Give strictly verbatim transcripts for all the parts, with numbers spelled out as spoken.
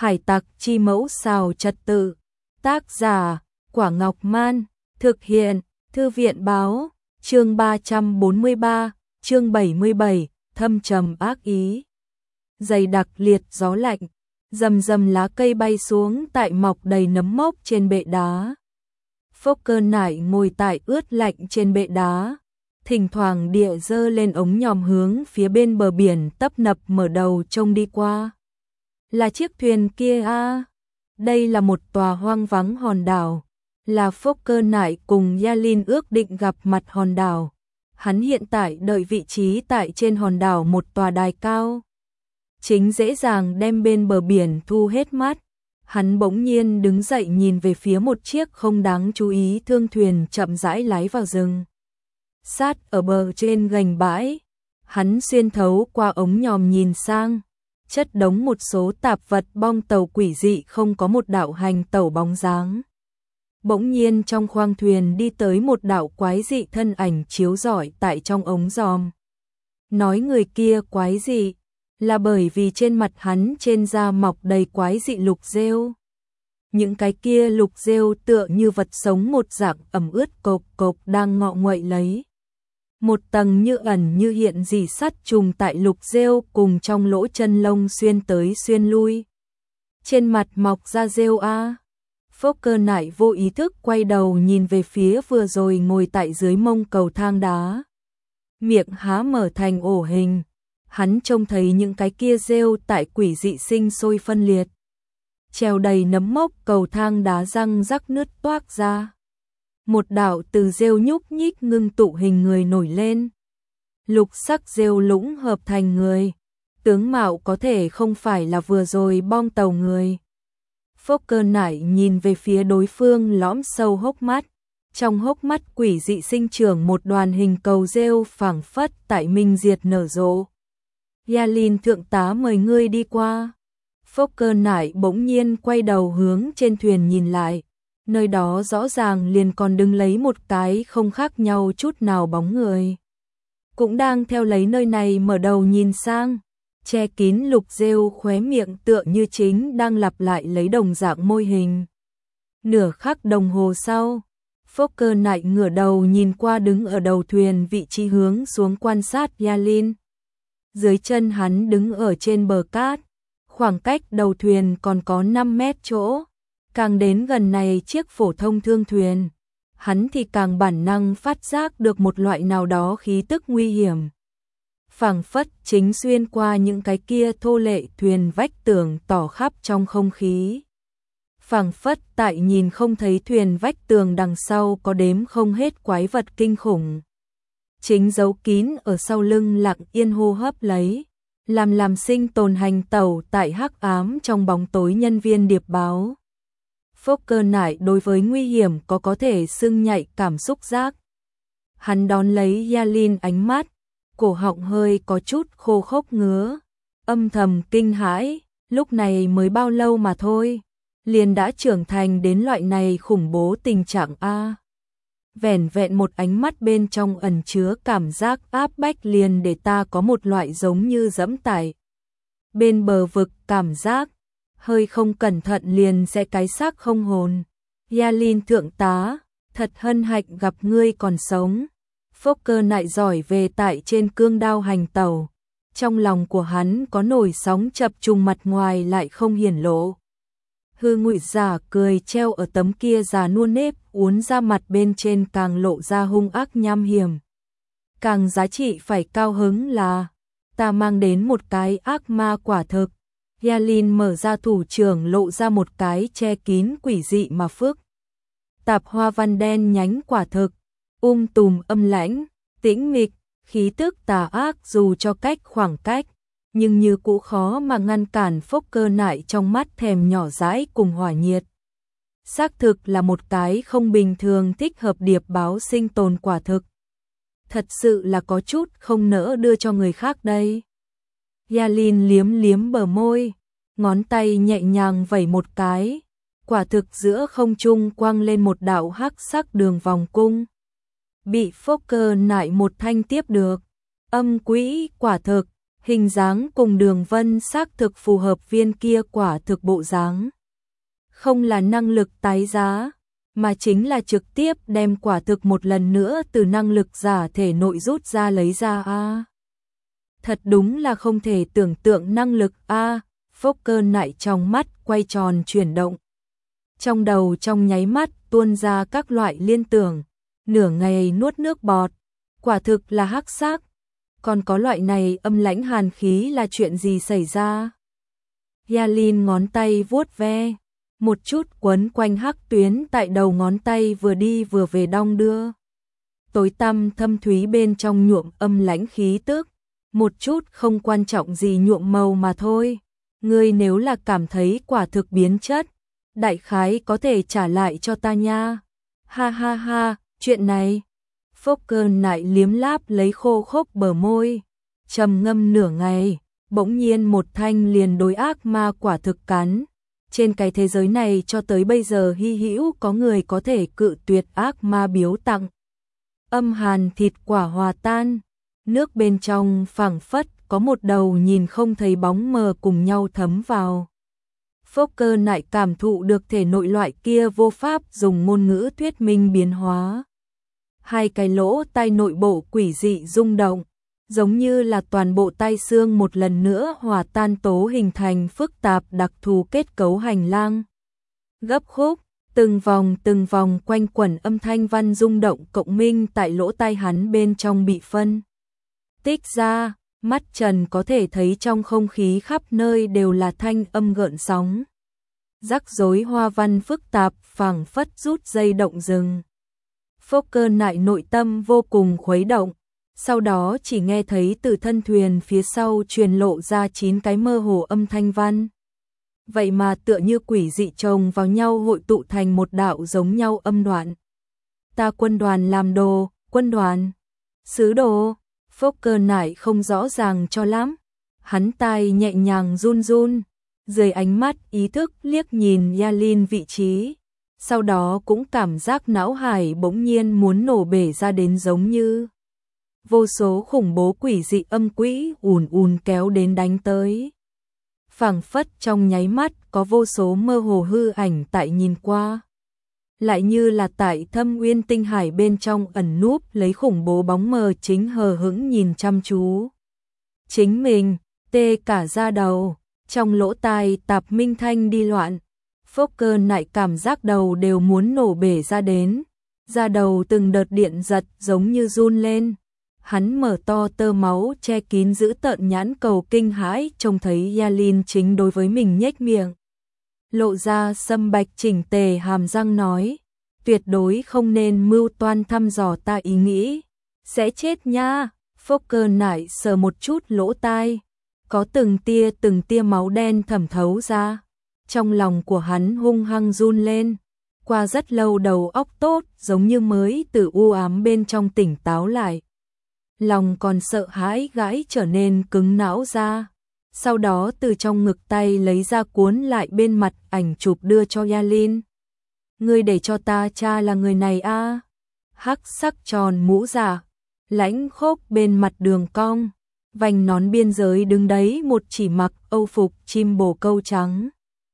Hải tặc chi mẫu xào trật tự. Tác giả, Quả Ngọc Man. Thực hiện, Thư viện báo. Chương ba trăm bốn mươi ba, chương bảy mươi bảy, thâm trầm ác ý. Dày đặc liệt gió lạnh, rầm rầm lá cây bay xuống tại mọc đầy nấm mốc trên bệ đá. Fokker nải ngồi tại ướt lạnh trên bệ đá, thỉnh thoảng địa dơ lên ống nhòm hướng phía bên bờ biển tấp nập mở đầu trông đi qua. Là chiếc thuyền kia a, đây là một tòa hoang vắng hòn đảo, là Fokker nải cùng Yalin ước định gặp mặt hòn đảo. Hắn hiện tại đợi vị trí tại trên hòn đảo một tòa đài cao, chính dễ dàng đem bên bờ biển thu hết mắt. Hắn bỗng nhiên đứng dậy nhìn về phía một chiếc không đáng chú ý thương thuyền chậm rãi lái vào rừng. Sát ở bờ trên gành bãi, hắn xuyên thấu qua ống nhòm nhìn sang, chất đống một số tạp vật bong tàu quỷ dị không có một đạo hành tẩu bóng dáng. Bỗng nhiên trong khoang thuyền đi tới một đạo quái dị thân ảnh chiếu rọi tại trong ống giòm. Nói người kia quái dị là bởi vì trên mặt hắn trên da mọc đầy quái dị lục rêu. Những cái kia lục rêu tựa như vật sống một dạng ẩm ướt cộc cộc đang ngọ nguậy lấy. Một tầng như ẩn như hiện rỉ sắt trùng tại lục rêu cùng trong lỗ chân lông xuyên tới xuyên lui. Trên mặt mọc ra rêu a. Fokker nải vô ý thức quay đầu nhìn về phía vừa rồi ngồi tại dưới mông cầu thang đá. Miệng há mở thành ổ hình. Hắn trông thấy những cái kia rêu tại quỷ dị sinh sôi phân liệt. Treo đầy nấm mốc cầu thang đá răng rắc nứt toác ra. Một đạo từ rêu nhúc nhích ngưng tụ hình người nổi lên. Lục sắc rêu lũng hợp thành người. Tướng mạo có thể không phải là vừa rồi bong tàu người. Fokker nải nhìn về phía đối phương lõm sâu hốc mắt. Trong hốc mắt quỷ dị sinh trưởng một đoàn hình cầu rêu phảng phất tại minh diệt nở rộ. Yalin thượng tá mời ngươi đi qua. Fokker nải bỗng nhiên quay đầu hướng trên thuyền nhìn lại. Nơi đó rõ ràng liền còn đứng lấy một cái không khác nhau chút nào bóng người. Cũng đang theo lấy nơi này mở đầu nhìn sang. Che kín lục rêu khóe miệng tựa như chính đang lặp lại lấy đồng dạng môi hình. Nửa khắc đồng hồ sau, Fokker nải ngửa đầu nhìn qua đứng ở đầu thuyền vị trí hướng xuống quan sát Yalin. Dưới chân hắn đứng ở trên bờ cát, khoảng cách đầu thuyền còn có năm mét chỗ. Càng đến gần này chiếc phổ thông thương thuyền, hắn thì càng bản năng phát giác được một loại nào đó khí tức nguy hiểm. Phảng phất chính xuyên qua những cái kia thô lệ thuyền vách tường tỏ khắp trong không khí. Phảng phất tại nhìn không thấy thuyền vách tường đằng sau có đếm không hết quái vật kinh khủng. Chính giấu kín ở sau lưng lặng yên hô hấp lấy, làm làm sinh tồn hành tẩu tại hắc ám trong bóng tối nhân viên điệp báo. Fokker nải đối với nguy hiểm có có thể xưng nhạy cảm xúc giác. Hắn đón lấy Yalin ánh mắt, cổ họng hơi có chút khô khốc ngứa, âm thầm kinh hãi, lúc này mới bao lâu mà thôi, liền đã trưởng thành đến loại này khủng bố tình trạng a. Vẻn vẹn một ánh mắt bên trong ẩn chứa cảm giác áp bách liền để ta có một loại giống như dẫm tại bên bờ vực cảm giác, hơi không cẩn thận liền sẽ cái xác không hồn. Yalin thượng tá, thật hân hạnh gặp ngươi còn sống. Fokker nải giỏi về tại trên cương đao hành tàu. Trong lòng của hắn có nổi sóng chập trùng, mặt ngoài lại không hiển lộ. Hư ngụy giả cười treo ở tấm kia già nua nếp uốn ra mặt bên trên càng lộ ra hung ác nham hiểm. Càng giá trị phải cao hứng là ta mang đến một cái ác ma quả thực. Yalin mở ra thủ trưởng lộ ra một cái che kín quỷ dị mà phức tạp hoa văn đen nhánh quả thực, um tùm âm lãnh, tĩnh mịch, khí tức tà ác dù cho cách khoảng cách, nhưng như cũ khó mà ngăn cản Fokker nải trong mắt thèm nhỏ dãi cùng hỏa nhiệt. Xác thực là một cái không bình thường thích hợp điệp báo sinh tồn quả thực. Thật sự là có chút không nỡ đưa cho người khác đây. Yalin liếm liếm bờ môi, ngón tay nhẹ nhàng vẩy một cái, quả thực giữa không trung quang lên một đạo hắc sắc đường vòng cung. Bị Fokker nải một thanh tiếp được, âm quỹ quả thực, Hình dáng cùng đường vân xác thực phù hợp viên kia quả thực bộ dáng. Không là năng lực tái giá, mà chính là trực tiếp đem quả thực một lần nữa từ năng lực giả thể nội rút ra lấy ra a. À, thật đúng là không thể tưởng tượng năng lực a. À, Fokker nại trong mắt quay tròn chuyển động. Trong đầu trong nháy mắt tuôn ra các loại liên tưởng, nửa ngày nuốt nước bọt, quả thực là hắc xác. Còn có loại này âm lãnh hàn khí là chuyện gì xảy ra? Yalin ngón tay vuốt ve, một chút quấn quanh hắc tuyến tại đầu ngón tay vừa đi vừa về đong đưa. Tối tăm thâm thúy bên trong nhuộm âm lãnh khí tức, một chút không quan trọng gì nhuộm màu mà thôi. Ngươi nếu là cảm thấy quả thực biến chất, đại khái có thể trả lại cho ta nha. Ha ha ha, chuyện này. Fokker nại liếm láp lấy khô khốc bờ môi, trầm ngâm nửa ngày, bỗng nhiên một thanh liền đối ác ma quả thực cắn. Trên cái thế giới này cho tới bây giờ hy hữu có người có thể cự tuyệt ác ma biếu tặng. Âm hàn thịt quả hòa tan, nước bên trong phảng phất có một đầu nhìn không thấy bóng mờ cùng nhau thấm vào. Fokker nại cảm thụ được thể nội loại kia vô pháp dùng ngôn ngữ thuyết minh biến hóa. Hai cái lỗ tai nội bộ quỷ dị rung động, giống như là toàn bộ tai xương một lần nữa hòa tan tố hình thành phức tạp đặc thù kết cấu hành lang. Gấp khúc, từng vòng từng vòng quanh quẩn âm thanh văn rung động cộng minh tại lỗ tai hắn bên trong bị phân tích ra, mắt trần có thể thấy trong không khí khắp nơi đều là thanh âm gợn sóng. Rắc rối hoa văn phức tạp phảng phất rút dây động rừng. Fokker nại nội tâm vô cùng khuấy động, sau đó chỉ nghe thấy từ thân thuyền phía sau truyền lộ ra chín cái mơ hồ âm thanh văn. Vậy mà tựa như quỷ dị chồng vào nhau hội tụ thành một đạo giống nhau âm đoạn. Ta quân đoàn làm đồ, quân đoàn, sứ đồ. Fokker nại không rõ ràng cho lắm, hắn tai nhẹ nhàng run run, dưới ánh mắt ý thức liếc nhìn Yalin vị trí, sau đó cũng cảm giác não hải bỗng nhiên muốn nổ bể ra đến giống như vô số khủng bố quỷ dị âm quỹ ùn ùn kéo đến đánh tới. Phảng phất trong nháy mắt có vô số mơ hồ hư ảnh tại nhìn qua, lại như là tại thâm uyên tinh hải bên trong ẩn núp lấy khủng bố bóng mờ chính hờ hững nhìn chăm chú. Chính mình, tê cả da đầu, trong lỗ tai tạp minh thanh đi loạn. Fokker nại cảm giác đầu đều muốn nổ bể ra đến, da đầu từng đợt điện giật giống như run lên. Hắn mở to tơ máu che kín giữ tợn nhãn cầu kinh hãi trông thấy Yalin chính đối với mình nhếch miệng. Lộ ra sâm bạch chỉnh tề hàm răng nói, tuyệt đối không nên mưu toan thăm dò ta ý nghĩ, sẽ chết nha. Fokker nại sờ một chút lỗ tai, có từng tia từng tia máu đen thẩm thấu ra. Trong lòng của hắn hung hăng run lên, qua rất lâu đầu óc tốt giống như mới từ u ám bên trong tỉnh táo lại. Lòng còn sợ hãi gãi trở nên cứng não ra, sau đó từ trong ngực tay lấy ra cuốn lại bên mặt ảnh chụp đưa cho Yalin. Ngươi để cho ta cha là người này a? À? Hắc sắc tròn mũ giả, lãnh khốc bên mặt đường cong, vành nón biên giới đứng đấy một chỉ mặc âu phục chim bồ câu trắng.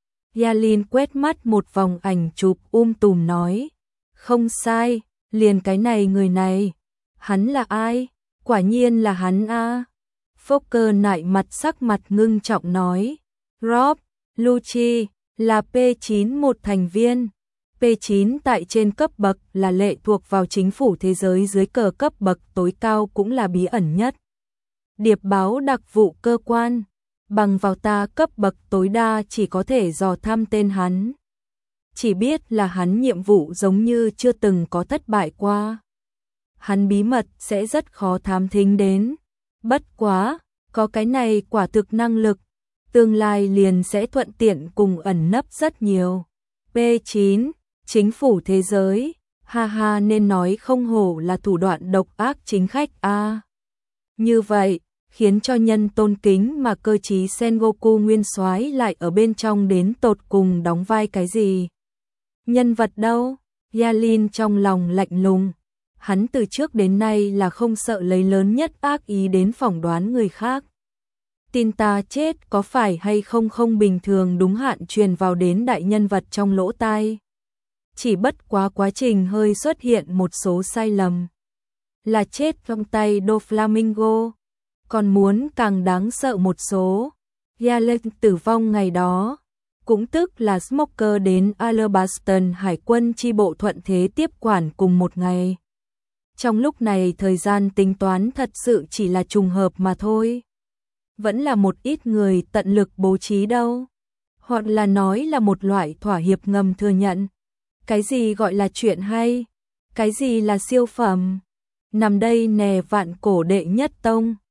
Yalin quét mắt một vòng ảnh chụp um tùm nói, không sai, liền cái này người này. Hắn là ai? Quả nhiên là hắn a. À. Fokker nại mặt sắc mặt ngưng trọng nói, Rob, Lucci, là P chín một thành viên. P chín tại trên cấp bậc là lệ thuộc vào chính phủ thế giới dưới cờ cấp bậc tối cao cũng là bí ẩn nhất. Điệp báo đặc vụ cơ quan, bằng vào ta cấp bậc tối đa chỉ có thể dò thăm tên hắn. Chỉ biết là hắn nhiệm vụ giống như chưa từng có thất bại qua. Hắn bí mật sẽ rất khó thám thính đến. Bất quá, có cái này quả thực năng lực, tương lai liền sẽ thuận tiện cùng ẩn nấp rất nhiều. P chín, chính phủ thế giới, ha ha nên nói không hổ là thủ đoạn độc ác chính khách a. À. Như vậy, khiến cho nhân tôn kính mà cơ trí Sengoku nguyên soái lại ở bên trong đến tột cùng đóng vai cái gì? Nhân vật đâu? Yalin trong lòng lạnh lùng. Hắn từ trước đến nay là không sợ lấy lớn nhất ác ý đến phỏng đoán người khác. tin ta chết có phải hay không không bình thường đúng hạn truyền vào đến đại nhân vật trong lỗ tai. Chỉ bất quá quá trình hơi xuất hiện một số sai lầm. Là chết trong tay Doflamingo. Còn muốn càng đáng sợ một số. Yalen tử vong ngày đó. Cũng tức là Smoker đến Alabaston hải quân chi bộ thuận thế tiếp quản cùng một ngày. Trong lúc này thời gian tính toán thật sự chỉ là trùng hợp mà thôi. Vẫn là một ít người tận lực bố trí đâu. Hoặc là nói là một loại thỏa hiệp ngầm thừa nhận. Cái gì gọi là chuyện hay? Cái gì là siêu phẩm? Nằm đây nè vạn cổ đệ nhất tông.